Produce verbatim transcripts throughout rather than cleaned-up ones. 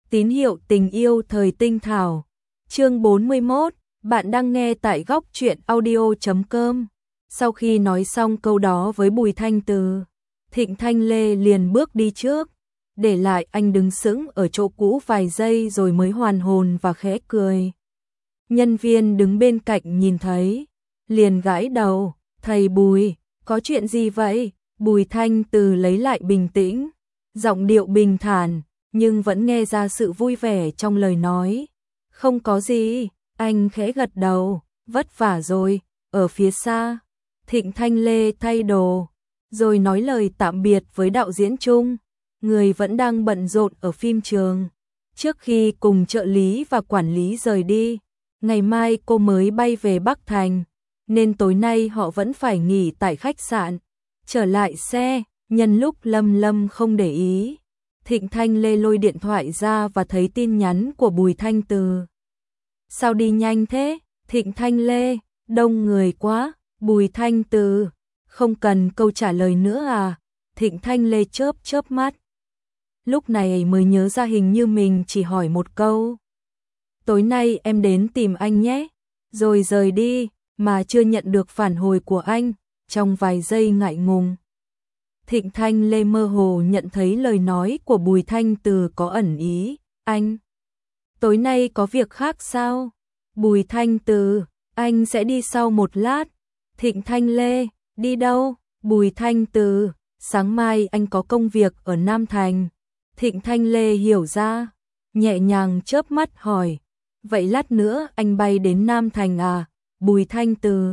Tín hiệu tình yêu thời tinh thảo. Chương bốn mươi mốt, bạn đang nghe tại góc truyện audio chấm com. Sau khi nói xong câu đó với Bùi Thanh Từ, Thịnh Thanh Lê liền bước đi trước, để lại anh đứng sững ở chỗ cũ vài giây rồi mới hoàn hồn và khẽ cười. Nhân viên đứng bên cạnh nhìn thấy, liền gãi đầu, "Thầy Bùi, có chuyện gì vậy?" Bùi Thanh Từ lấy lại bình tĩnh, giọng điệu bình thản, nhưng vẫn nghe ra sự vui vẻ trong lời nói. "Không có gì." Anh khẽ gật đầu, "Vất vả rồi." Ở phía xa, Thịnh Thanh Lê thay đồ, rồi nói lời tạm biệt với đạo diễn Trung, người vẫn đang bận rộn ở phim trường. Trước khi cùng trợ lý và quản lý rời đi, ngày mai cô mới bay về Bắc Thành, nên tối nay họ vẫn phải nghỉ tại khách sạn. Trở lại xe, nhân lúc Lâm Lâm không để ý, Thịnh Thanh Lê lôi điện thoại ra và thấy tin nhắn của Bùi Thanh Từ. "Sao đi nhanh thế, Thịnh Thanh Lê, đông người quá." Bùi Thanh Từ, "Không cần câu trả lời nữa à?" Thịnh Thanh Lê chớp chớp mắt. Lúc này mới nhớ ra hình như mình chỉ hỏi một câu. "Tối nay em đến tìm anh nhé." Rồi rời đi, mà chưa nhận được phản hồi của anh, trong vài giây ngại ngùng. Thịnh Thanh Lê mơ hồ nhận thấy lời nói của Bùi Thanh Từ có ẩn ý. "Anh, tối nay có việc khác sao?" Bùi Thanh Từ, "Anh sẽ đi sau một lát." Thịnh Thanh Lê, "Đi đâu?" Bùi Thanh Từ, "Sáng mai anh có công việc ở Nam Thành." Thịnh Thanh Lê hiểu ra, nhẹ nhàng chớp mắt hỏi, "Vậy lát nữa anh bay đến Nam Thành à?" Bùi Thanh Từ,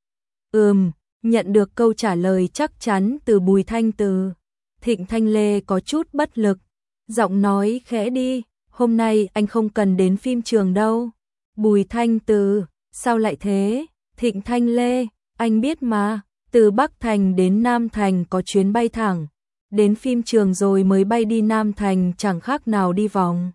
"Ừm." Nhận được câu trả lời chắc chắn từ Bùi Thanh Từ, Thịnh Thanh Lê có chút bất lực, giọng nói khẽ đi, "Hôm nay anh không cần đến phim trường đâu." Bùi Thanh Từ, "Sao lại thế?" Thịnh Thanh Lê, "Anh biết mà, từ Bắc Thành đến Nam Thành có chuyến bay thẳng, đến phim trường rồi mới bay đi Nam Thành, chẳng khác nào đi vòng."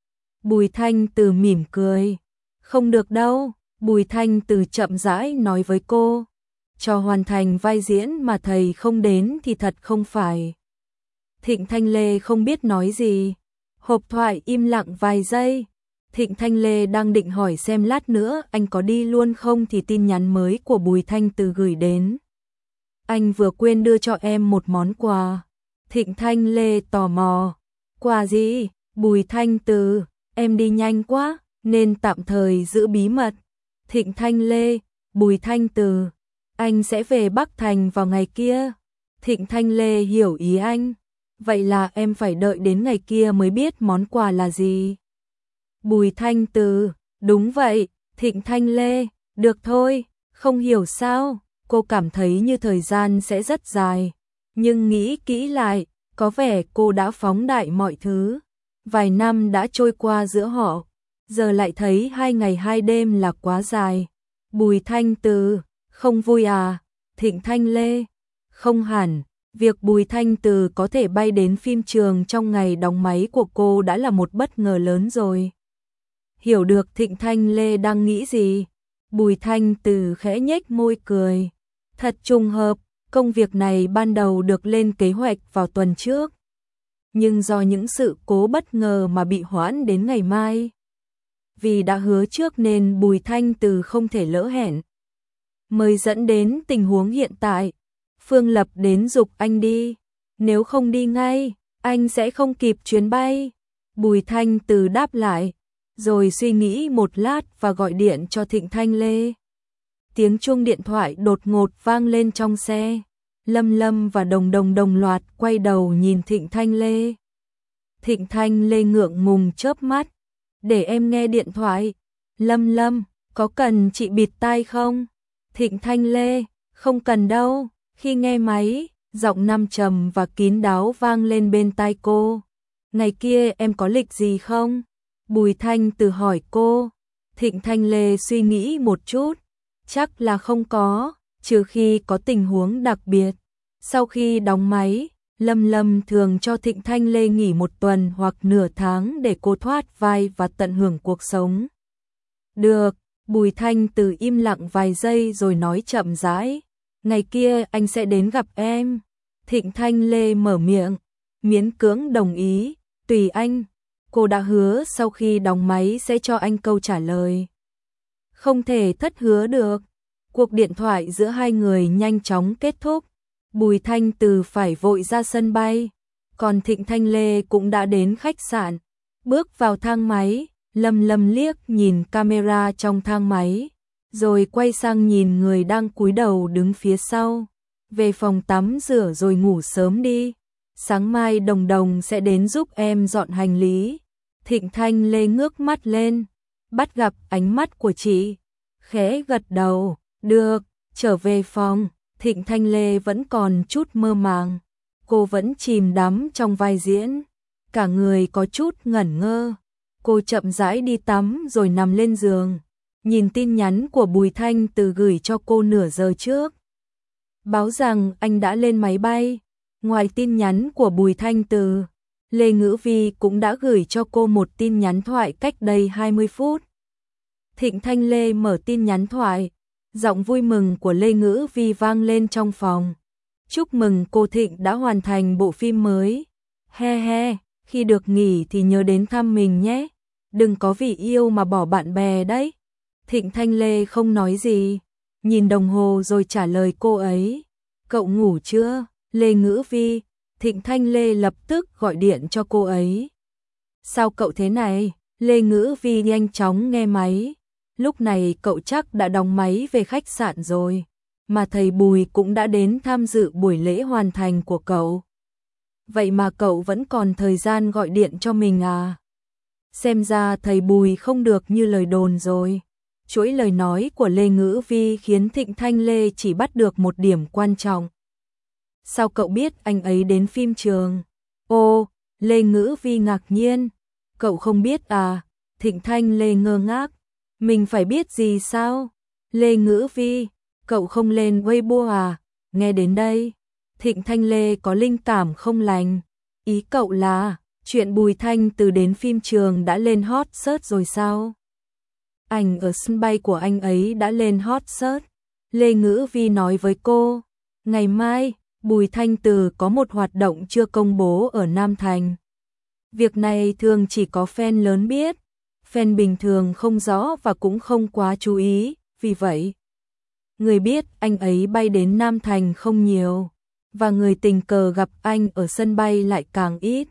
Bùi Thanh Từ mỉm cười, "Không được đâu." Bùi Thanh Từ chậm rãi nói với cô, "Cho hoàn thành vai diễn mà thầy không đến thì thật không phải." Thịnh Thanh Lê không biết nói gì, hộp thoại im lặng vài giây. Thịnh Thanh Lê đang định hỏi xem lát nữa anh có đi luôn không thì tin nhắn mới của Bùi Thanh Từ gửi đến. "Anh vừa quên đưa cho em một món quà." Thịnh Thanh Lê tò mò, "Quà gì?" Bùi Thanh Từ, "Em đi nhanh quá, nên tạm thời giữ bí mật." Thịnh Thanh Lê, Bùi Thanh Từ, "Anh sẽ về Bắc Thành vào ngày kia." Thịnh Thanh Lê hiểu ý anh, "Vậy là em phải đợi đến ngày kia mới biết món quà là gì." Bùi Thanh Từ, "Đúng vậy." Thịnh Thanh Lê, "Được thôi." Không hiểu sao, cô cảm thấy như thời gian sẽ rất dài, nhưng nghĩ kỹ lại, có vẻ cô đã phóng đại mọi thứ. Vài năm đã trôi qua giữa họ, giờ lại thấy hai ngày hai đêm là quá dài. Bùi Thanh Từ, "Không vui à?" Thịnh Thanh Lê, "Không hẳn." Việc Bùi Thanh Từ có thể bay đến phim trường trong ngày đóng máy của cô đã là một bất ngờ lớn rồi. Hiểu được Thịnh Thanh Lê đang nghĩ gì, Bùi Thanh Từ khẽ nhếch môi cười. Thật trùng hợp, công việc này ban đầu được lên kế hoạch vào tuần trước, nhưng do những sự cố bất ngờ mà bị hoãn đến ngày mai. Vì đã hứa trước nên Bùi Thanh Từ không thể lỡ hẹn, mới dẫn đến tình huống hiện tại. Phương Lập đến giục anh đi, nếu không đi ngay, anh sẽ không kịp chuyến bay. Bùi Thanh Từ đáp lại, rồi suy nghĩ một lát và gọi điện cho Thịnh Thanh Lê. Tiếng chuông điện thoại đột ngột vang lên trong xe. Lâm Lâm và Đồng Đồng đồng loạt quay đầu nhìn Thịnh Thanh Lê. Thịnh Thanh Lê ngượng ngùng chớp mắt, "Để em nghe điện thoại." Lâm Lâm, "Có cần chị bịt tai không?" Thịnh Thanh Lê, "Không cần đâu." Khi nghe máy, giọng nam trầm và kín đáo vang lên bên tai cô. "Ngày kia em có lịch gì không?" Bùi Thanh Từ hỏi cô. Thịnh Thanh Lê suy nghĩ một chút, "Chắc là không có, trừ khi có tình huống đặc biệt." Sau khi đóng máy, Lâm Lâm thường cho Thịnh Thanh Lê nghỉ một tuần hoặc nửa tháng để cô thoát vai và tận hưởng cuộc sống. "Được." Bùi Thanh Từ im lặng vài giây rồi nói chậm rãi, "Ngày kia anh sẽ đến gặp em." Thịnh Thanh Lê mở miệng, miễn cưỡng đồng ý, "Tùy anh." cô đã hứa sau khi đóng máy sẽ cho anh câu trả lời. Không thể thất hứa được. Cuộc điện thoại giữa hai người nhanh chóng kết thúc. Bùi Thanh Từ phải vội ra sân bay, còn Thịnh Thanh Lê cũng đã đến khách sạn. Bước vào thang máy, Lâm Lâm liếc nhìn camera trong thang máy, rồi quay sang nhìn người đang cúi đầu đứng phía sau. Về phòng tắm rửa rồi ngủ sớm đi. Sáng mai Đồng Đồng sẽ đến giúp em dọn hành lý. Thịnh Thanh Lê ngước mắt lên, bắt gặp ánh mắt của chị, khẽ gật đầu. Được, trở về phòng. Thịnh Thanh Lê vẫn còn chút mơ màng. Cô vẫn chìm đắm trong vai diễn, cả người có chút ngẩn ngơ. Cô chậm rãi đi tắm rồi nằm lên giường, nhìn tin nhắn của Bùi Thanh Từ gửi cho cô nửa giờ trước, báo rằng anh đã lên máy bay. Ngoài tin nhắn của Bùi Thanh Từ, Lê Ngữ Vi cũng đã gửi cho cô một tin nhắn thoại cách đây hai mươi phút. Thịnh Thanh Lê mở tin nhắn thoại, giọng vui mừng của Lê Ngữ Vi vang lên trong phòng. Chúc mừng cô Thịnh đã hoàn thành bộ phim mới. He he, khi được nghỉ thì nhớ đến thăm mình nhé. Đừng có vì yêu mà bỏ bạn bè đấy. Thịnh Thanh Lê không nói gì, nhìn đồng hồ rồi trả lời cô ấy. Cậu ngủ chưa? Lê Ngữ Vi. Thịnh Thanh Lê lập tức gọi điện cho cô ấy. Sao cậu thế này? Lê Ngữ Vi nhanh chóng nghe máy. Lúc này cậu chắc đã đóng máy về khách sạn rồi, mà thầy Bùi cũng đã đến tham dự buổi lễ hoàn thành của cậu. Vậy mà cậu vẫn còn thời gian gọi điện cho mình à? Xem ra thầy Bùi không được như lời đồn rồi. Chuỗi lời nói của Lê Ngữ Vi khiến Thịnh Thanh Lê chỉ bắt được một điểm quan trọng. Sao cậu biết anh ấy đến phim trường? Ô, Lê Ngữ Vi ngạc nhiên. Cậu không biết à? Thịnh Thanh Lê ngơ ngác. Mình phải biết gì sao? Lê Ngữ Vi, cậu không lên Weibo à? Nghe đến đây, Thịnh Thanh Lê có linh cảm không lành. Ý cậu là, chuyện Bùi Thanh Từ đến phim trường đã lên hot search rồi sao? Ảnh ở sân bay của anh ấy đã lên hot search. Lê Ngữ Vi nói với cô, ngày mai, Bùi Thanh Từ có một hoạt động chưa công bố ở Nam Thành. Việc này thường chỉ có fan lớn biết. Fan bình thường không rõ và cũng không quá chú ý, vì vậy, người biết anh ấy bay đến Nam Thành không nhiều, và người tình cờ gặp anh ở sân bay lại càng ít.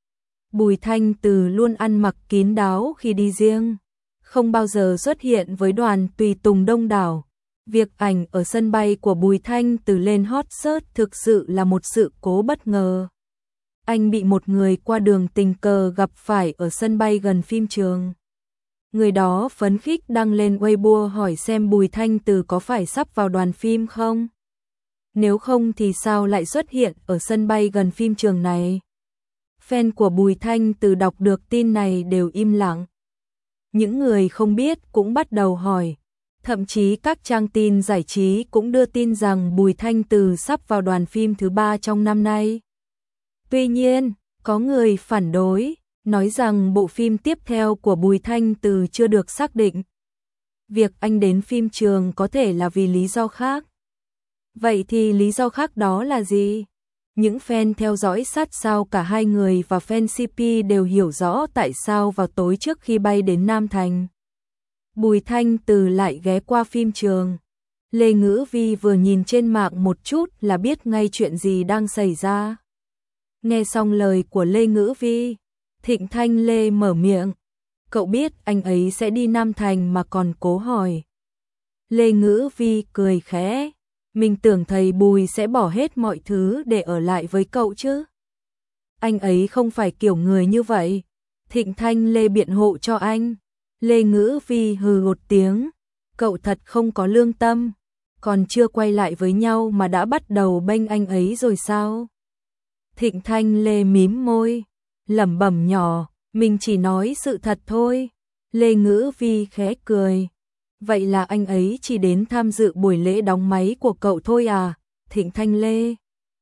Bùi Thanh Từ luôn ăn mặc kín đáo khi đi riêng, không bao giờ xuất hiện với đoàn tùy tùng đông đảo. Việc ảnh ở sân bay của Bùi Thanh Từ lên hot search thực sự là một sự cố bất ngờ. Anh bị một người qua đường tình cờ gặp phải ở sân bay gần phim trường. Người đó phấn khích đăng lên Weibo hỏi xem Bùi Thanh Từ có phải sắp vào đoàn phim không? Nếu không thì sao lại xuất hiện ở sân bay gần phim trường này? Fan của Bùi Thanh Từ đọc được tin này đều im lặng. Những người không biết cũng bắt đầu hỏi. Thậm chí các trang tin giải trí cũng đưa tin rằng Bùi Thanh Từ sắp vào đoàn phim thứ ba trong năm nay. Tuy nhiên, có người phản đối, nói rằng bộ phim tiếp theo của Bùi Thanh Từ chưa được xác định. Việc anh đến phim trường có thể là vì lý do khác. Vậy thì lý do khác đó là gì? Những fan theo dõi sát sao cả hai người và fan xê pê đều hiểu rõ tại sao vào tối trước khi bay đến Nam Thành, Bùi Thanh Từ lại ghé qua phim trường. Lê Ngữ Vi vừa nhìn trên mạng một chút là biết ngay chuyện gì đang xảy ra. Nghe xong lời của Lê Ngữ Vi, Thịnh Thanh Lê mở miệng. Cậu biết anh ấy sẽ đi Nam Thành mà còn cố hỏi. Lê Ngữ Vi cười khẽ. Mình tưởng thầy Bùi sẽ bỏ hết mọi thứ để ở lại với cậu chứ. Anh ấy không phải kiểu người như vậy. Thịnh Thanh Lê biện hộ cho anh. Lê Ngữ Vi hừ một tiếng. Cậu thật không có lương tâm. Còn chưa quay lại với nhau mà đã bắt đầu bênh anh ấy rồi sao? Thịnh Thanh Lê mím môi, lẩm bẩm nhỏ, mình chỉ nói sự thật thôi. Lê Ngữ Vi khẽ cười. Vậy là anh ấy chỉ đến tham dự buổi lễ đóng máy của cậu thôi à? Thịnh Thanh Lê.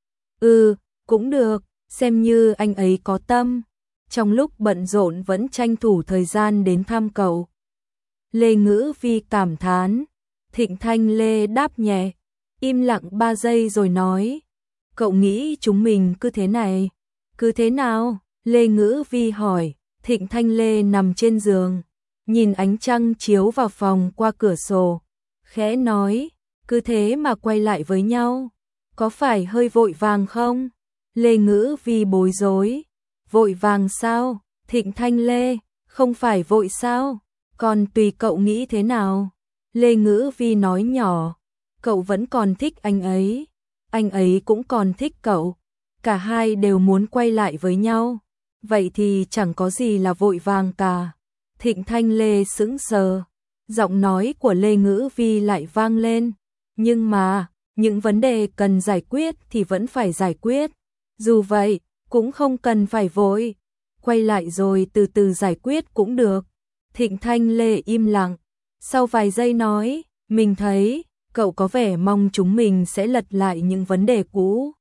Ừ, cũng được, xem như anh ấy có tâm. Trong lúc bận rộn vẫn tranh thủ thời gian đến thăm cậu. Lê Ngữ Vi cảm thán. Thịnh Thanh Lê đáp nhẹ, im lặng ba giây rồi nói. Cậu nghĩ chúng mình cứ thế này? Cứ thế nào? Lê Ngữ Vi hỏi. Thịnh Thanh Lê nằm trên giường, nhìn ánh trăng chiếu vào phòng qua cửa sổ, khẽ nói, cứ thế mà quay lại với nhau, có phải hơi vội vàng không? Lê Ngữ Vi bối rối, vội vàng sao? Thịnh Thanh Lê, không phải vội sao? Còn tùy cậu nghĩ thế nào? Lê Ngữ Vi nói nhỏ, cậu vẫn còn thích anh ấy, anh ấy cũng còn thích cậu, cả hai đều muốn quay lại với nhau, vậy thì chẳng có gì là vội vàng cả. Thịnh Thanh Lê sững sờ, giọng nói của Lê Ngữ Vi lại vang lên, nhưng mà, những vấn đề cần giải quyết thì vẫn phải giải quyết, dù vậy, cũng không cần phải vội, quay lại rồi từ từ giải quyết cũng được. Thịnh Thanh Lê im lặng, sau vài giây nói, mình thấy, cậu có vẻ mong chúng mình sẽ lật lại những vấn đề cũ.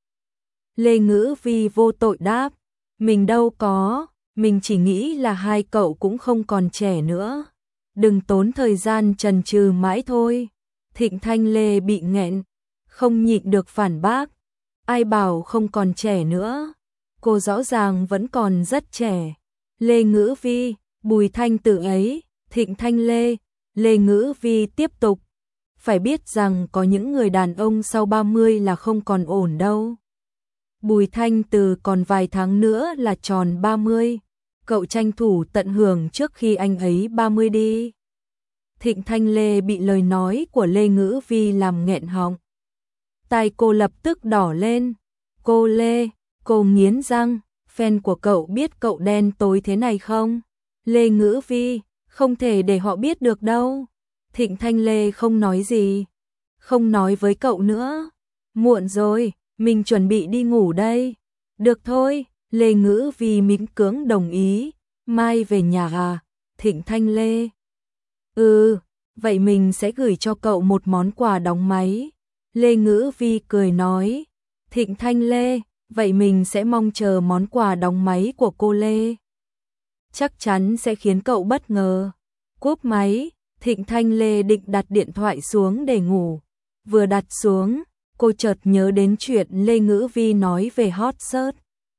Lê Ngữ Vi vô tội đáp, mình đâu có, mình chỉ nghĩ là hai cậu cũng không còn trẻ nữa, đừng tốn thời gian chần chừ mãi thôi. Thịnh Thanh Lê bị nghẹn, không nhịn được phản bác, ai bảo không còn trẻ nữa, cô rõ ràng vẫn còn rất trẻ. Lê Ngữ Vi, Bùi Thanh Tử ấy, Thịnh Thanh Lê, Lê Ngữ Vi tiếp tục, phải biết rằng có những người đàn ông sau ba mươi là không còn ổn đâu. Bùi Thanh Từ còn vài tháng nữa là tròn ba mươi, cậu tranh thủ tận hưởng trước khi anh ấy ba mươi đi. Thịnh Thanh Lê bị lời nói của Lê Ngữ Vi làm nghẹn họng. Tai cô lập tức đỏ lên. Cô Lê, cô nghiến răng, fan của cậu biết cậu đen tối thế này không? Lê Ngữ Vi, không thể để họ biết được đâu. Thịnh Thanh Lê không nói gì, không nói với cậu nữa. Muộn rồi, mình chuẩn bị đi ngủ đây. Được thôi, Lê Ngữ Vi mỉm cưỡng đồng ý. Mai về nhà à? Thịnh Thanh Lê. Ừ, vậy mình sẽ gửi cho cậu một món quà đóng máy. Lê Ngữ Vi cười nói. Thịnh Thanh Lê, vậy mình sẽ mong chờ món quà đóng máy của cô Lê. Chắc chắn sẽ khiến cậu bất ngờ. Cúp máy, Thịnh Thanh Lê định đặt điện thoại xuống để ngủ. Vừa đặt xuống, cô chợt nhớ đến chuyện Lê Ngữ Vi nói về hot search.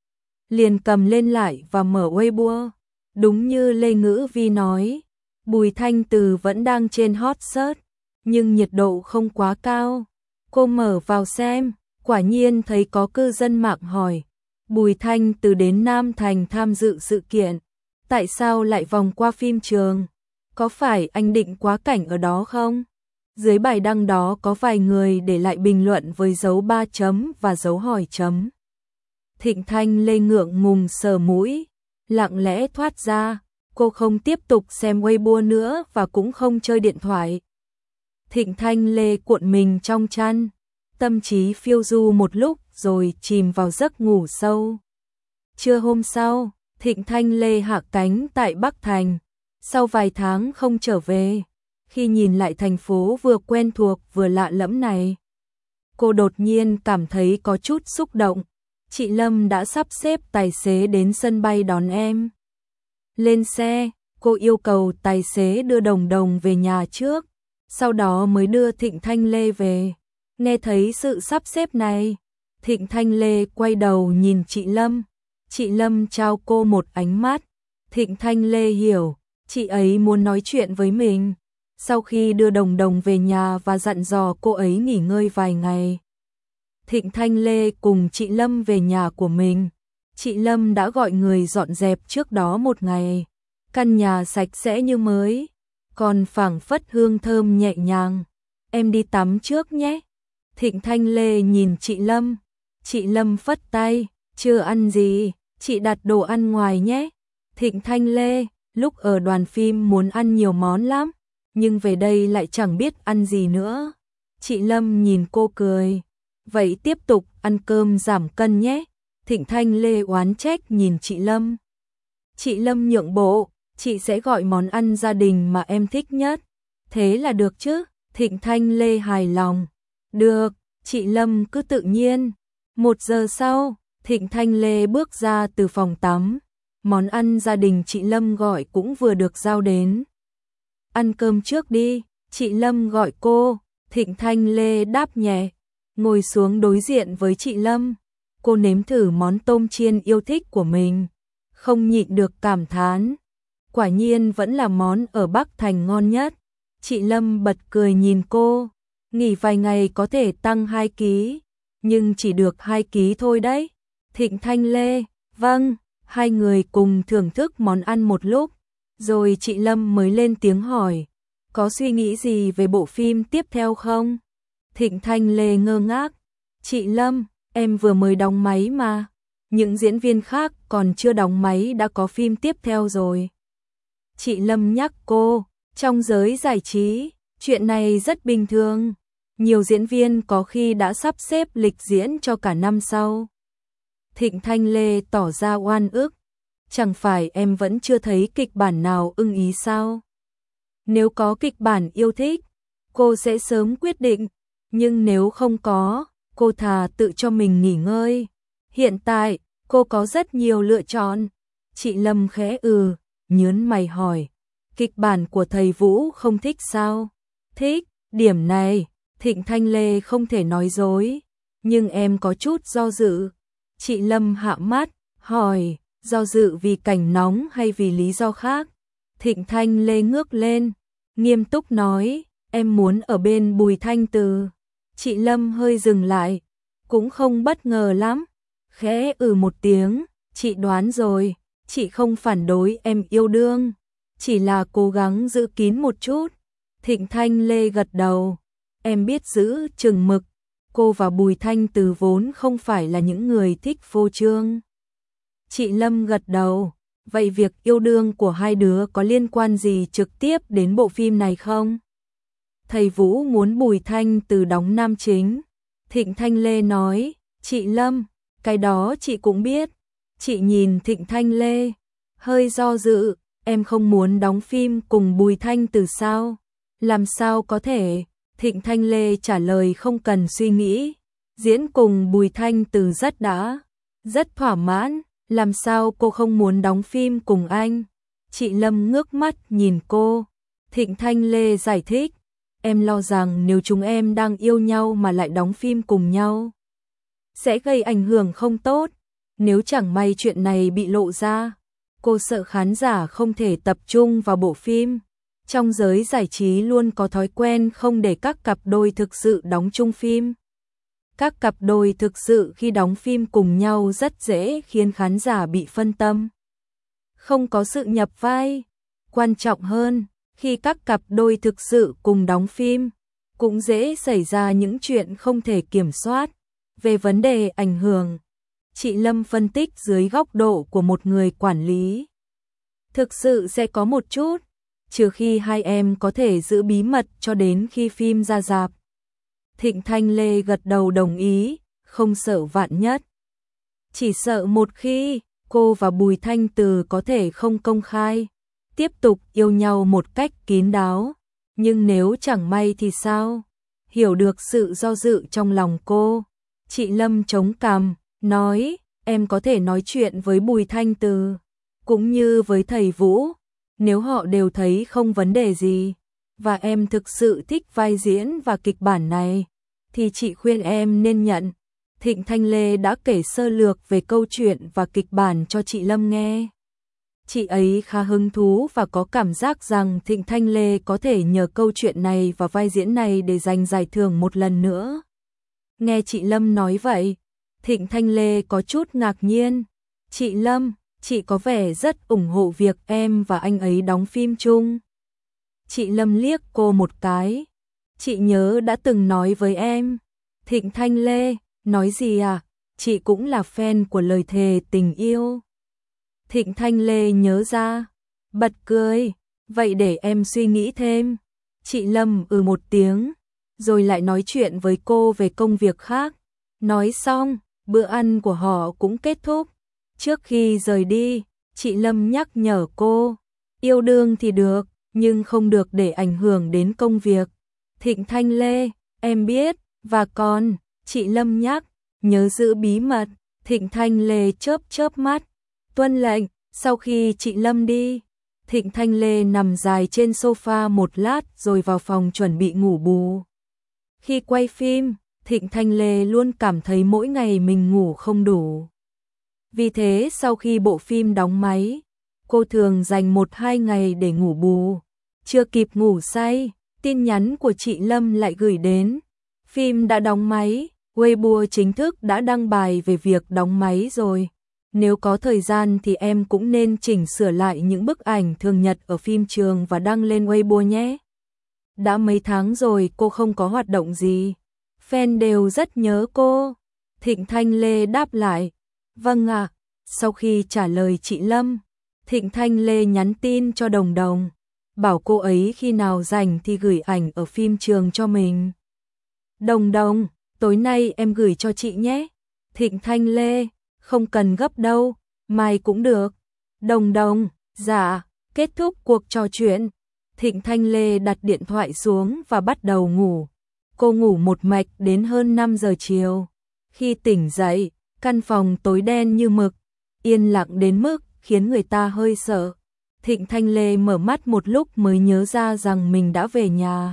Liền cầm lên lại và mở Weibo. Đúng như Lê Ngữ Vi nói, Bùi Thanh Từ vẫn đang trên hot search, nhưng nhiệt độ không quá cao. Cô mở vào xem, quả nhiên thấy có cư dân mạng hỏi, Bùi Thanh Từ đến Nam Thành tham dự sự kiện, tại sao lại vòng qua phim trường? Có phải anh định quá cảnh ở đó không? Dưới bài đăng đó có vài người để lại bình luận với dấu ba chấm và dấu hỏi chấm. Thịnh Thanh Lê ngượng ngùng sờ mũi, lặng lẽ thoát ra, cô không tiếp tục xem Weibo nữa và cũng không chơi điện thoại. Thịnh Thanh Lê cuộn mình trong chăn, tâm trí phiêu du một lúc rồi chìm vào giấc ngủ sâu. Trưa hôm sau, Thịnh Thanh Lê hạ cánh tại Bắc Thành, sau vài tháng không trở về, khi nhìn lại thành phố vừa quen thuộc vừa lạ lẫm này, cô đột nhiên cảm thấy có chút xúc động. Chị Lâm đã sắp xếp tài xế đến sân bay đón em. Lên xe, cô yêu cầu tài xế đưa Đồng Đồng về nhà trước, sau đó mới đưa Thịnh Thanh Lê về. Nghe thấy sự sắp xếp này, Thịnh Thanh Lê quay đầu nhìn chị Lâm. Chị Lâm trao cô một ánh mắt. Thịnh Thanh Lê hiểu, chị ấy muốn nói chuyện với mình. Sau khi đưa Đồng Đồng về nhà và dặn dò cô ấy nghỉ ngơi vài ngày, Thịnh Thanh Lê cùng chị Lâm về nhà của mình. Chị Lâm đã gọi người dọn dẹp trước đó một ngày. Căn nhà sạch sẽ như mới, còn phảng phất hương thơm nhẹ nhàng. Em đi tắm trước nhé. Thịnh Thanh Lê nhìn chị Lâm. Chị Lâm phất tay, chưa ăn gì, chị đặt đồ ăn ngoài nhé. Thịnh Thanh Lê, lúc ở đoàn phim muốn ăn nhiều món lắm, nhưng về đây lại chẳng biết ăn gì nữa. Chị Lâm nhìn cô cười. Vậy tiếp tục ăn cơm giảm cân nhé. Thịnh Thanh Lê oán trách nhìn chị Lâm. Chị Lâm nhượng bộ, chị sẽ gọi món ăn gia đình mà em thích nhất. Thế là được chứ? Thịnh Thanh Lê hài lòng. Được, chị Lâm cứ tự nhiên. Một giờ sau, Thịnh Thanh Lê bước ra từ phòng tắm. Món ăn gia đình chị Lâm gọi cũng vừa được giao đến. Ăn cơm trước đi, chị Lâm gọi cô. Thịnh Thanh Lê đáp nhẹ, ngồi xuống đối diện với chị Lâm. Cô nếm thử món tôm chiên yêu thích của mình. không nhịn được cảm thán. Quả nhiên vẫn là món ở Bắc Thành ngon nhất. Chị Lâm bật cười nhìn cô, nghỉ vài ngày có thể tăng hai ký, nhưng chỉ được hai ký thôi đấy. Thịnh Thanh Lê, vâng, hai người cùng thưởng thức món ăn một lúc, rồi chị Lâm mới lên tiếng hỏi, có suy nghĩ gì về bộ phim tiếp theo không? Thịnh Thanh Lê ngơ ngác, chị Lâm, em vừa mới đóng máy mà, những diễn viên khác còn chưa đóng máy đã có phim tiếp theo rồi. Chị Lâm nhắc cô, trong giới giải trí, chuyện này rất bình thường, nhiều diễn viên có khi đã sắp xếp lịch diễn cho cả năm sau. Thịnh Thanh Lê tỏ ra oan ức, chẳng phải em vẫn chưa thấy kịch bản nào ưng ý sao? Nếu có kịch bản yêu thích, cô sẽ sớm quyết định, nhưng nếu không có, cô thà tự cho mình nghỉ ngơi. Hiện tại, cô có rất nhiều lựa chọn. Chị Lâm khẽ ừ, nhớn mày hỏi, kịch bản của thầy Vũ không thích sao? Thích, điểm này, Thịnh Thanh Lê không thể nói dối, nhưng em có chút do dự. Chị Lâm hạ mắt, hỏi, do dự vì cảnh nóng hay vì lý do khác? Thịnh Thanh Lê ngước lên, nghiêm túc nói, em muốn ở bên Bùi Thanh Từ. Chị Lâm hơi dừng lại, cũng không bất ngờ lắm, khẽ ừ một tiếng, chị đoán rồi, chị không phản đối em yêu đương, chỉ là cố gắng giữ kín một chút. Thịnh Thanh Lê gật đầu, em biết giữ chừng mực, cô và Bùi Thanh Từ vốn không phải là những người thích phô trương. Chị Lâm gật đầu, vậy việc yêu đương của hai đứa có liên quan gì trực tiếp đến bộ phim này không? Thầy Vũ muốn Bùi Thanh Từ đóng nam chính. Thịnh Thanh Lê nói, chị Lâm, cái đó chị cũng biết. Chị nhìn Thịnh Thanh Lê, hơi do dự, em không muốn đóng phim cùng Bùi Thanh Từ sao? Làm sao có thể? Thịnh Thanh Lê trả lời không cần suy nghĩ, diễn cùng Bùi Thanh Từ rất đã, rất thỏa mãn, làm sao cô không muốn đóng phim cùng anh? Chị Lâm ngước mắt nhìn cô, Thịnh Thanh Lê giải thích, em lo rằng nếu chúng em đang yêu nhau mà lại đóng phim cùng nhau, sẽ gây ảnh hưởng không tốt, nếu chẳng may chuyện này bị lộ ra, cô sợ khán giả không thể tập trung vào bộ phim. Trong giới giải trí luôn có thói quen không để các cặp đôi thực sự đóng chung phim. Các cặp đôi thực sự khi đóng phim cùng nhau rất dễ khiến khán giả bị phân tâm. Không có sự nhập vai. Quan trọng hơn, khi các cặp đôi thực sự cùng đóng phim, cũng dễ xảy ra những chuyện không thể kiểm soát. Về vấn đề ảnh hưởng, chị Lâm phân tích dưới góc độ của một người quản lý. Thực sự sẽ có một chút, trừ khi hai em có thể giữ bí mật cho đến khi phim ra rạp. Thịnh Thanh Lê gật đầu đồng ý, không sợ vạn nhất. Chỉ sợ một khi cô và Bùi Thanh Từ có thể không công khai, tiếp tục yêu nhau một cách kín đáo. Nhưng nếu chẳng may thì sao? Hiểu được sự do dự trong lòng cô, chị Lâm chống cằm, nói, em có thể nói chuyện với Bùi Thanh Từ, cũng như với thầy Vũ. Nếu họ đều thấy không vấn đề gì, và em thực sự thích vai diễn và kịch bản này, thì chị khuyên em nên nhận. Thịnh Thanh Lê đã kể sơ lược về câu chuyện và kịch bản cho chị Lâm nghe. Chị ấy khá hứng thú và có cảm giác rằng Thịnh Thanh Lê có thể nhờ câu chuyện này và vai diễn này để giành giải thưởng một lần nữa. Nghe chị Lâm nói vậy, Thịnh Thanh Lê có chút ngạc nhiên. Chị Lâm, chị có vẻ rất ủng hộ việc em và anh ấy đóng phim chung. Chị Lâm liếc cô một cái. Chị nhớ đã từng nói với em. Thịnh Thanh Lê, nói gì à? Chị cũng là fan của lời thề tình yêu. Thịnh Thanh Lê nhớ ra, bật cười. Vậy để em suy nghĩ thêm. Chị Lâm ừ một tiếng, rồi lại nói chuyện với cô về công việc khác. Nói xong, bữa ăn của họ cũng kết thúc. Trước khi rời đi, chị Lâm nhắc nhở cô, yêu đương thì được, nhưng không được để ảnh hưởng đến công việc. Thịnh Thanh Lê, em biết, và còn, chị Lâm nhắc, nhớ giữ bí mật. Thịnh Thanh Lê chớp chớp mắt, tuân lệnh. Sau khi chị Lâm đi, Thịnh Thanh Lê nằm dài trên sofa một lát rồi vào phòng chuẩn bị ngủ bù. Khi quay phim, Thịnh Thanh Lê luôn cảm thấy mỗi ngày mình ngủ không đủ. Vì thế sau khi bộ phim đóng máy, cô thường dành một hai ngày để ngủ bù. Chưa kịp ngủ say, tin nhắn của chị Lâm lại gửi đến. Phim đã đóng máy, Weibo chính thức đã đăng bài về việc đóng máy rồi. Nếu có thời gian thì em cũng nên chỉnh sửa lại những bức ảnh thường nhật ở phim trường và đăng lên Weibo nhé. Đã mấy tháng rồi cô không có hoạt động gì. Fan đều rất nhớ cô. Thịnh Thanh Lê đáp lại. Vâng ạ. Sau khi trả lời chị Lâm, Thịnh Thanh Lê nhắn tin cho Đồng Đồng, bảo cô ấy khi nào rảnh thì gửi ảnh ở phim trường cho mình. Đồng Đồng, tối nay em gửi cho chị nhé. Thịnh Thanh Lê, không cần gấp đâu, mai cũng được. Đồng Đồng, dạ. Kết thúc cuộc trò chuyện, Thịnh Thanh Lê đặt điện thoại xuống và bắt đầu ngủ. Cô ngủ một mạch đến hơn năm giờ chiều. Khi tỉnh dậy, căn phòng tối đen như mực, yên lặng đến mức khiến người ta hơi sợ. Thịnh Thanh Lê mở mắt một lúc mới nhớ ra rằng mình đã về nhà.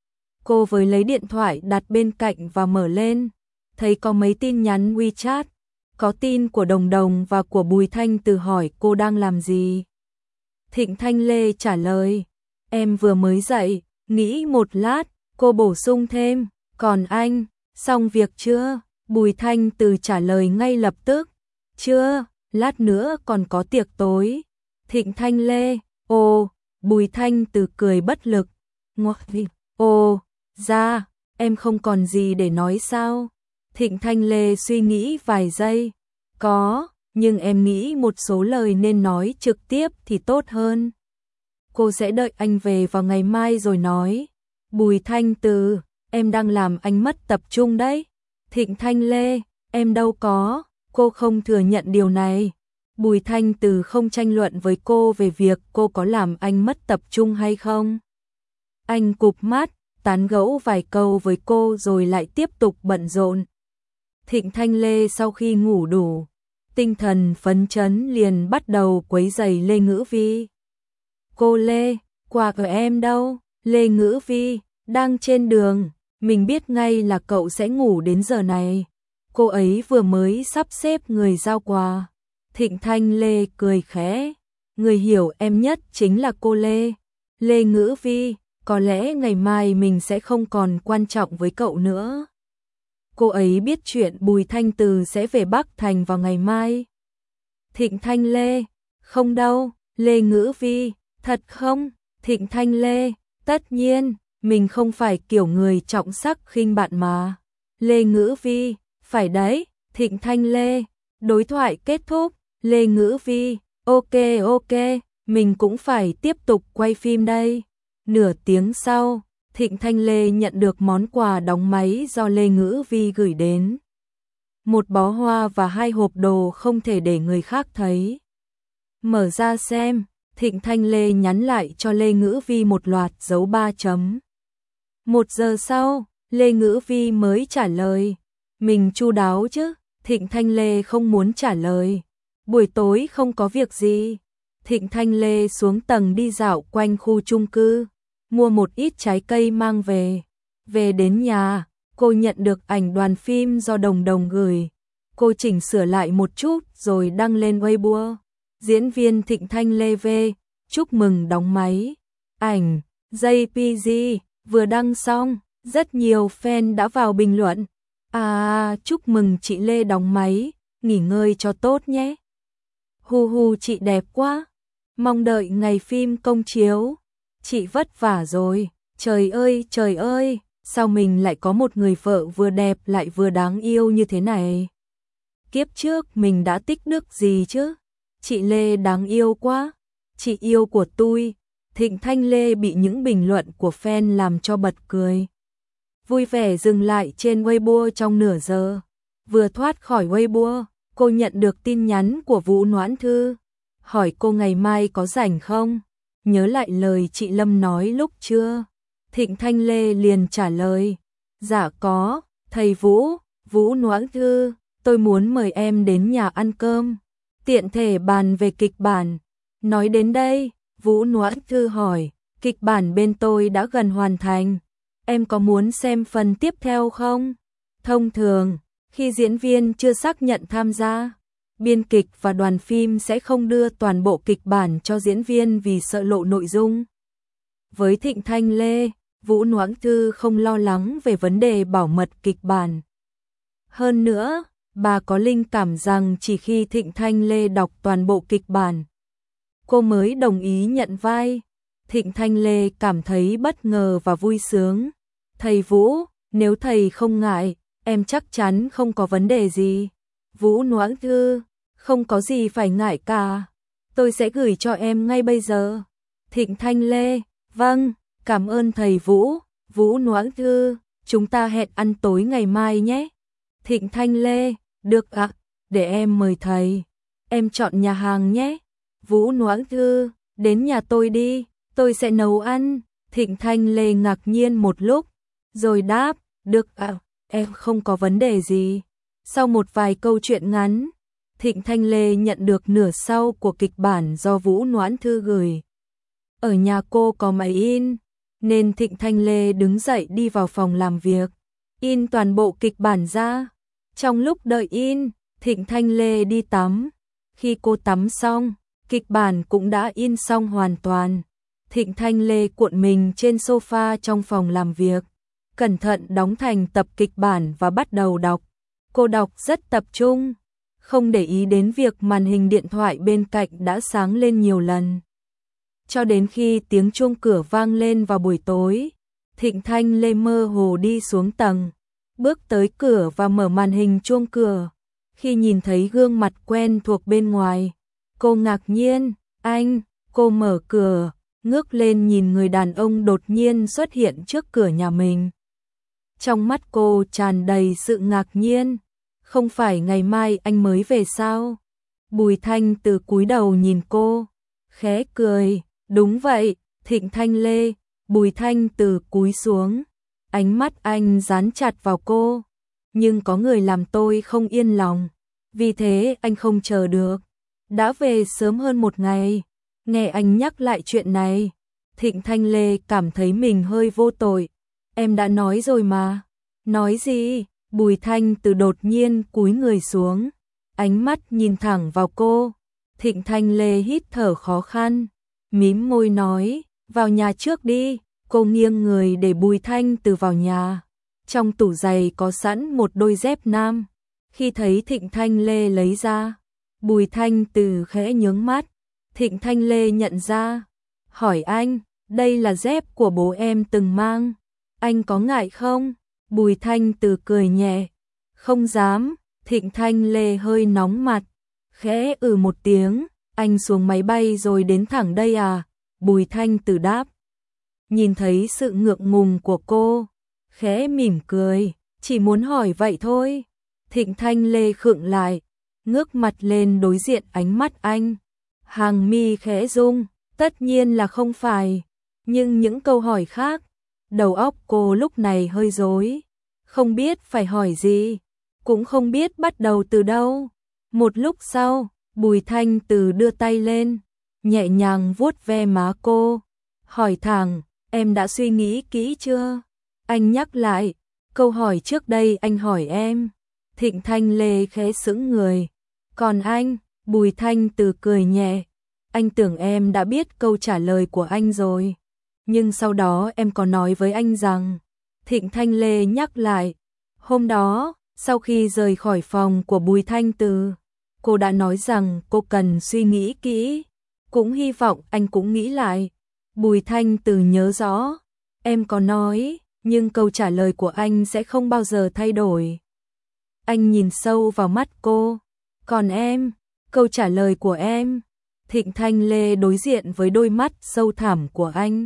Cô với lấy điện thoại đặt bên cạnh và mở lên, thấy có mấy tin nhắn WeChat, có tin của Đồng Đồng và của Bùi Thanh Từ hỏi cô đang làm gì. Thịnh Thanh Lê trả lời, em vừa mới dậy, nghĩ một lát, cô bổ sung thêm, còn anh, xong việc chưa? Bùi Thanh Từ trả lời ngay lập tức, chưa, lát nữa còn có tiệc tối. Thịnh Thanh Lê, ồ, Bùi Thanh Từ cười bất lực, ngọt vị, ồ, ra, em không còn gì để nói sao? Thịnh Thanh Lê suy nghĩ vài giây, có, nhưng em nghĩ một số lời nên nói trực tiếp thì tốt hơn. Cô sẽ đợi anh về vào ngày mai rồi nói. Bùi Thanh Từ, em đang làm anh mất tập trung đấy. Thịnh Thanh Lê, em đâu có, cô không thừa nhận điều này. Bùi Thanh Từ không tranh luận với cô về việc cô có làm anh mất tập trung hay không. Anh cụp mắt, tán gẫu vài câu với cô rồi lại tiếp tục bận rộn. Thịnh Thanh Lê sau khi ngủ đủ, tinh thần phấn chấn liền bắt đầu quấy rầy Lê Ngữ Vi. Cô Lê, quà của em đâu? Lê Ngữ Vi, đang trên đường, mình biết ngay là cậu sẽ ngủ đến giờ này. Cô ấy vừa mới sắp xếp người giao quà. Thịnh Thanh Lê cười khẽ, người hiểu em nhất chính là cô Lê. Lê Ngữ Vi, có lẽ ngày mai mình sẽ không còn quan trọng với cậu nữa. Cô ấy biết chuyện Bùi Thanh Từ sẽ về Bắc Thành vào ngày mai. Thịnh Thanh Lê, không đâu. Lê Ngữ Vi, thật không? Thịnh Thanh Lê, tất nhiên, mình không phải kiểu người trọng sắc khinh bạn mà. Lê Ngữ Vi, phải đấy. Thịnh Thanh Lê, đối thoại kết thúc. Lê Ngữ Vi, ok ok, mình cũng phải tiếp tục quay phim đây. Nửa tiếng sau, Thịnh Thanh Lê nhận được món quà đóng máy do Lê Ngữ Vi gửi đến. Một bó hoa và hai hộp đồ không thể để người khác thấy. Mở ra xem, Thịnh Thanh Lê nhắn lại cho Lê Ngữ Vi một loạt dấu ba chấm. Một giờ sau, Lê Ngữ Vi mới trả lời. Mình chu đáo chứ? Thịnh Thanh Lê không muốn trả lời. Buổi tối không có việc gì. Thịnh Thanh Lê xuống tầng đi dạo quanh khu chung cư, mua một ít trái cây mang về. Về đến nhà, cô nhận được ảnh đoàn phim do Đồng Đồng gửi. Cô chỉnh sửa lại một chút rồi đăng lên Weibo. Diễn viên Thịnh Thanh Lê về, chúc mừng đóng máy. Ảnh, gi pê giê, vừa đăng xong, rất nhiều fan đã vào bình luận. À, chúc mừng chị Lê đóng máy, nghỉ ngơi cho tốt nhé. Hu hu chị đẹp quá, mong đợi ngày phim công chiếu. Chị vất vả rồi, trời ơi trời ơi, sao mình lại có một người vợ vừa đẹp lại vừa đáng yêu như thế này. Kiếp trước mình đã tích đức gì chứ, chị Lê đáng yêu quá, chị yêu của tôi. Thịnh Thanh Lê bị những bình luận của fan làm cho bật cười. Vui vẻ dừng lại trên Weibo trong nửa giờ. Vừa thoát khỏi Weibo, cô nhận được tin nhắn của Vũ Noãn Thư, hỏi cô ngày mai có rảnh không? Nhớ lại lời chị Lâm nói lúc trưa. Thịnh Thanh Lê liền trả lời, dạ có, thầy Vũ, Vũ Noãn Thư, tôi muốn mời em đến nhà ăn cơm, tiện thể bàn về kịch bản. Nói đến đây, Vũ Noãn Thư hỏi, kịch bản bên tôi đã gần hoàn thành, em có muốn xem phần tiếp theo không? Thông thường, khi diễn viên chưa xác nhận tham gia, biên kịch và đoàn phim sẽ không đưa toàn bộ kịch bản cho diễn viên vì sợ lộ nội dung. Với Thịnh Thanh Lê, Vũ Noãn Thư không lo lắng về vấn đề bảo mật kịch bản. Hơn nữa, bà có linh cảm rằng chỉ khi Thịnh Thanh Lê đọc toàn bộ kịch bản, cô mới đồng ý nhận vai. Thịnh Thanh Lê cảm thấy bất ngờ và vui sướng. Thầy Vũ, nếu thầy không ngại, em chắc chắn không có vấn đề gì. Vũ Noãn Thư, không có gì phải ngại cả. Tôi sẽ gửi cho em ngay bây giờ. Thịnh Thanh Lê, vâng, cảm ơn thầy Vũ. Vũ Noãn Thư, chúng ta hẹn ăn tối ngày mai nhé. Thịnh Thanh Lê, được ạ, để em mời thầy. Em chọn nhà hàng nhé. Vũ Noãn Thư, đến nhà tôi đi, tôi sẽ nấu ăn. Thịnh Thanh Lê ngạc nhiên một lúc, rồi đáp, được ạ, em không có vấn đề gì. Sau một vài câu chuyện ngắn, Thịnh Thanh Lê nhận được nửa sau của kịch bản do Vũ Noãn Thư gửi. Ở nhà cô có máy in, nên Thịnh Thanh Lê đứng dậy đi vào phòng làm việc, in toàn bộ kịch bản ra. Trong lúc đợi in, Thịnh Thanh Lê đi tắm. Khi cô tắm xong, kịch bản cũng đã in xong hoàn toàn. Thịnh Thanh Lê cuộn mình trên sofa trong phòng làm việc, cẩn thận đóng thành tập kịch bản và bắt đầu đọc. Cô đọc rất tập trung, không để ý đến việc màn hình điện thoại bên cạnh đã sáng lên nhiều lần. Cho đến khi tiếng chuông cửa vang lên vào buổi tối, Thịnh Thanh Lê mơ hồ đi xuống tầng, bước tới cửa và mở màn hình chuông cửa. Khi nhìn thấy gương mặt quen thuộc bên ngoài, cô ngạc nhiên. Anh, cô mở cửa, ngước lên nhìn người đàn ông đột nhiên xuất hiện trước cửa nhà mình. Trong mắt cô tràn đầy sự ngạc nhiên. Không phải ngày mai anh mới về sao? Bùi Thanh Từ cúi đầu nhìn cô, khẽ cười. Đúng vậy, Thịnh Thanh Lê. Bùi Thanh Từ cúi xuống, ánh mắt anh dán chặt vào cô. Nhưng có người làm tôi không yên lòng, vì thế anh không chờ được. Đã về sớm hơn một ngày. Nghe anh nhắc lại chuyện này, Thịnh Thanh Lê cảm thấy mình hơi vô tội. Em đã nói rồi mà. Nói gì? Bùi Thanh Từ đột nhiên cúi người xuống, ánh mắt nhìn thẳng vào cô. Thịnh Thanh Lê hít thở khó khăn, mím môi nói, vào nhà trước đi. Cô nghiêng người để Bùi Thanh Từ vào nhà. Trong tủ giày có sẵn một đôi dép nam. Khi thấy Thịnh Thanh Lê lấy ra, Bùi Thanh Từ khẽ nhướng mắt. Thịnh Thanh Lê nhận ra, hỏi anh, đây là dép của bố em từng mang, anh có ngại không? Bùi Thanh Từ cười nhẹ, không dám. Thịnh Thanh Lê hơi nóng mặt, khẽ ừ một tiếng. Anh xuống máy bay rồi đến thẳng đây à? Bùi Thanh Từ đáp. Nhìn thấy sự ngượng ngùng của cô, khẽ mỉm cười, chỉ muốn hỏi vậy thôi. Thịnh Thanh Lê khựng lại, ngước mặt lên đối diện ánh mắt anh. Hàng mi khẽ rung, tất nhiên là không phải. Nhưng những câu hỏi khác, đầu óc cô lúc này hơi rối, không biết phải hỏi gì, cũng không biết bắt đầu từ đâu. Một lúc sau, Bùi Thanh Từ đưa tay lên, nhẹ nhàng vuốt ve má cô, hỏi thẳng, em đã suy nghĩ kỹ chưa? Anh nhắc lại, câu hỏi trước đây anh hỏi em. Thịnh Thanh Lê khẽ sững người. Còn anh? Bùi Thanh Từ cười nhẹ. Anh tưởng em đã biết câu trả lời của anh rồi. Nhưng sau đó em có nói với anh rằng, Thịnh Thanh Lê nhắc lại, hôm đó, sau khi rời khỏi phòng của Bùi Thanh Từ, cô đã nói rằng cô cần suy nghĩ kỹ, cũng hy vọng anh cũng nghĩ lại. Bùi Thanh Từ nhớ rõ, em có nói, nhưng câu trả lời của anh sẽ không bao giờ thay đổi. Anh nhìn sâu vào mắt cô, còn em, câu trả lời của em. Thịnh Thanh Lê đối diện với đôi mắt sâu thẳm của anh.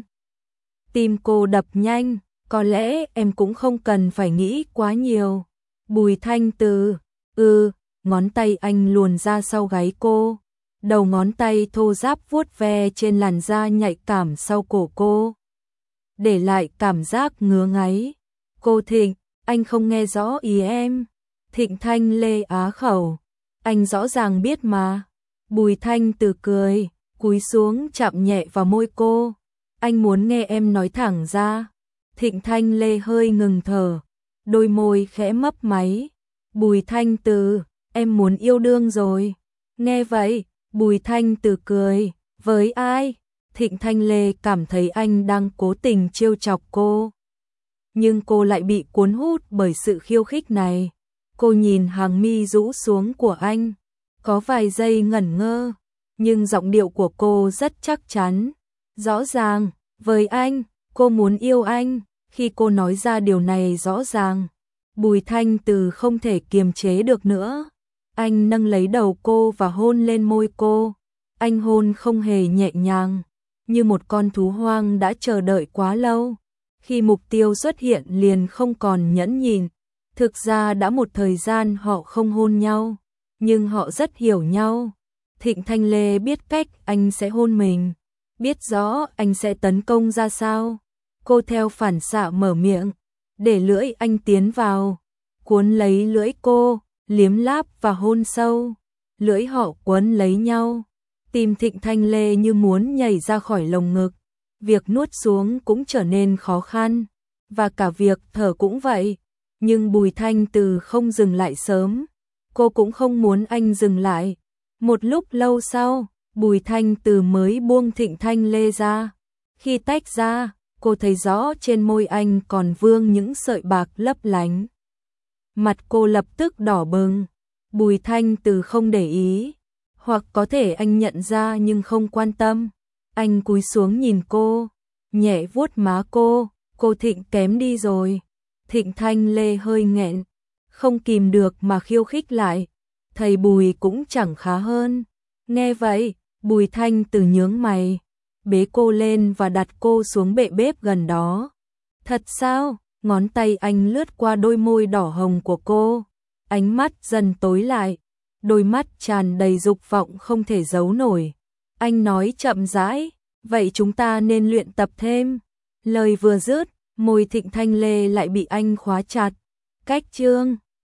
Tim cô đập nhanh, có lẽ em cũng không cần phải nghĩ quá nhiều. Bùi Thanh Từ, ừ, ngón tay anh luồn ra sau gáy cô. Đầu ngón tay thô ráp vuốt ve trên làn da nhạy cảm sau cổ cô, để lại cảm giác ngứa ngáy. Cô Thịnh, anh không nghe rõ ý em. Thịnh Thanh Lê á khẩu, anh rõ ràng biết mà. Bùi Thanh Từ cười, cúi xuống chạm nhẹ vào môi cô. Anh muốn nghe em nói thẳng ra. Thịnh Thanh Lê hơi ngừng thở, đôi môi khẽ mấp máy. Bùi Thanh Từ, em muốn yêu đương rồi. Nghe vậy, Bùi Thanh Từ cười, với ai? Thịnh Thanh Lê cảm thấy anh đang cố tình trêu chọc cô. Nhưng cô lại bị cuốn hút bởi sự khiêu khích này. Cô nhìn hàng mi rũ xuống của anh, có vài giây ngẩn ngơ, nhưng giọng điệu của cô rất chắc chắn. Rõ ràng, với anh, cô muốn yêu anh. Khi cô nói ra điều này rõ ràng, Bùi Thanh Từ không thể kiềm chế được nữa. Anh nâng lấy đầu cô và hôn lên môi cô. Anh hôn không hề nhẹ nhàng, như một con thú hoang đã chờ đợi quá lâu. Khi mục tiêu xuất hiện liền không còn nhẫn nhịn. Thực ra đã một thời gian họ không hôn nhau, nhưng họ rất hiểu nhau. Thịnh Thanh Lê biết cách anh sẽ hôn mình, biết rõ anh sẽ tấn công ra sao. Cô theo phản xạ mở miệng, để lưỡi anh tiến vào, cuốn lấy lưỡi cô, liếm láp và hôn sâu. Lưỡi họ quấn lấy nhau, tim Thịnh Thanh Lê như muốn nhảy ra khỏi lồng ngực. Việc nuốt xuống cũng trở nên khó khăn, và cả việc thở cũng vậy. Nhưng Bùi Thanh Từ không dừng lại sớm, cô cũng không muốn anh dừng lại. Một lúc lâu sau, Bùi Thanh Từ mới buông Thịnh Thanh Lê ra. Khi tách ra, cô thấy rõ trên môi anh còn vương những sợi bạc lấp lánh. Mặt cô lập tức đỏ bừng. Bùi Thanh Từ không để ý, hoặc có thể anh nhận ra nhưng không quan tâm. Anh cúi xuống nhìn cô, nhẹ vuốt má cô. Cô Thịnh kém đi rồi. Thịnh Thanh Lê hơi nghẹn, không kìm được mà khiêu khích lại. Thầy Bùi cũng chẳng khá hơn. Nghe vậy, Bùi Thanh Từ nhướng mày, bế cô lên và đặt cô xuống bệ bếp gần đó. Thật sao? Ngón tay anh lướt qua đôi môi đỏ hồng của cô. Ánh mắt dần tối lại, đôi mắt tràn đầy dục vọng không thể giấu nổi. Anh nói chậm rãi, vậy chúng ta nên luyện tập thêm. Lời vừa dứt, môi Thịnh Thanh Lê lại bị anh khóa chặt. Cách chương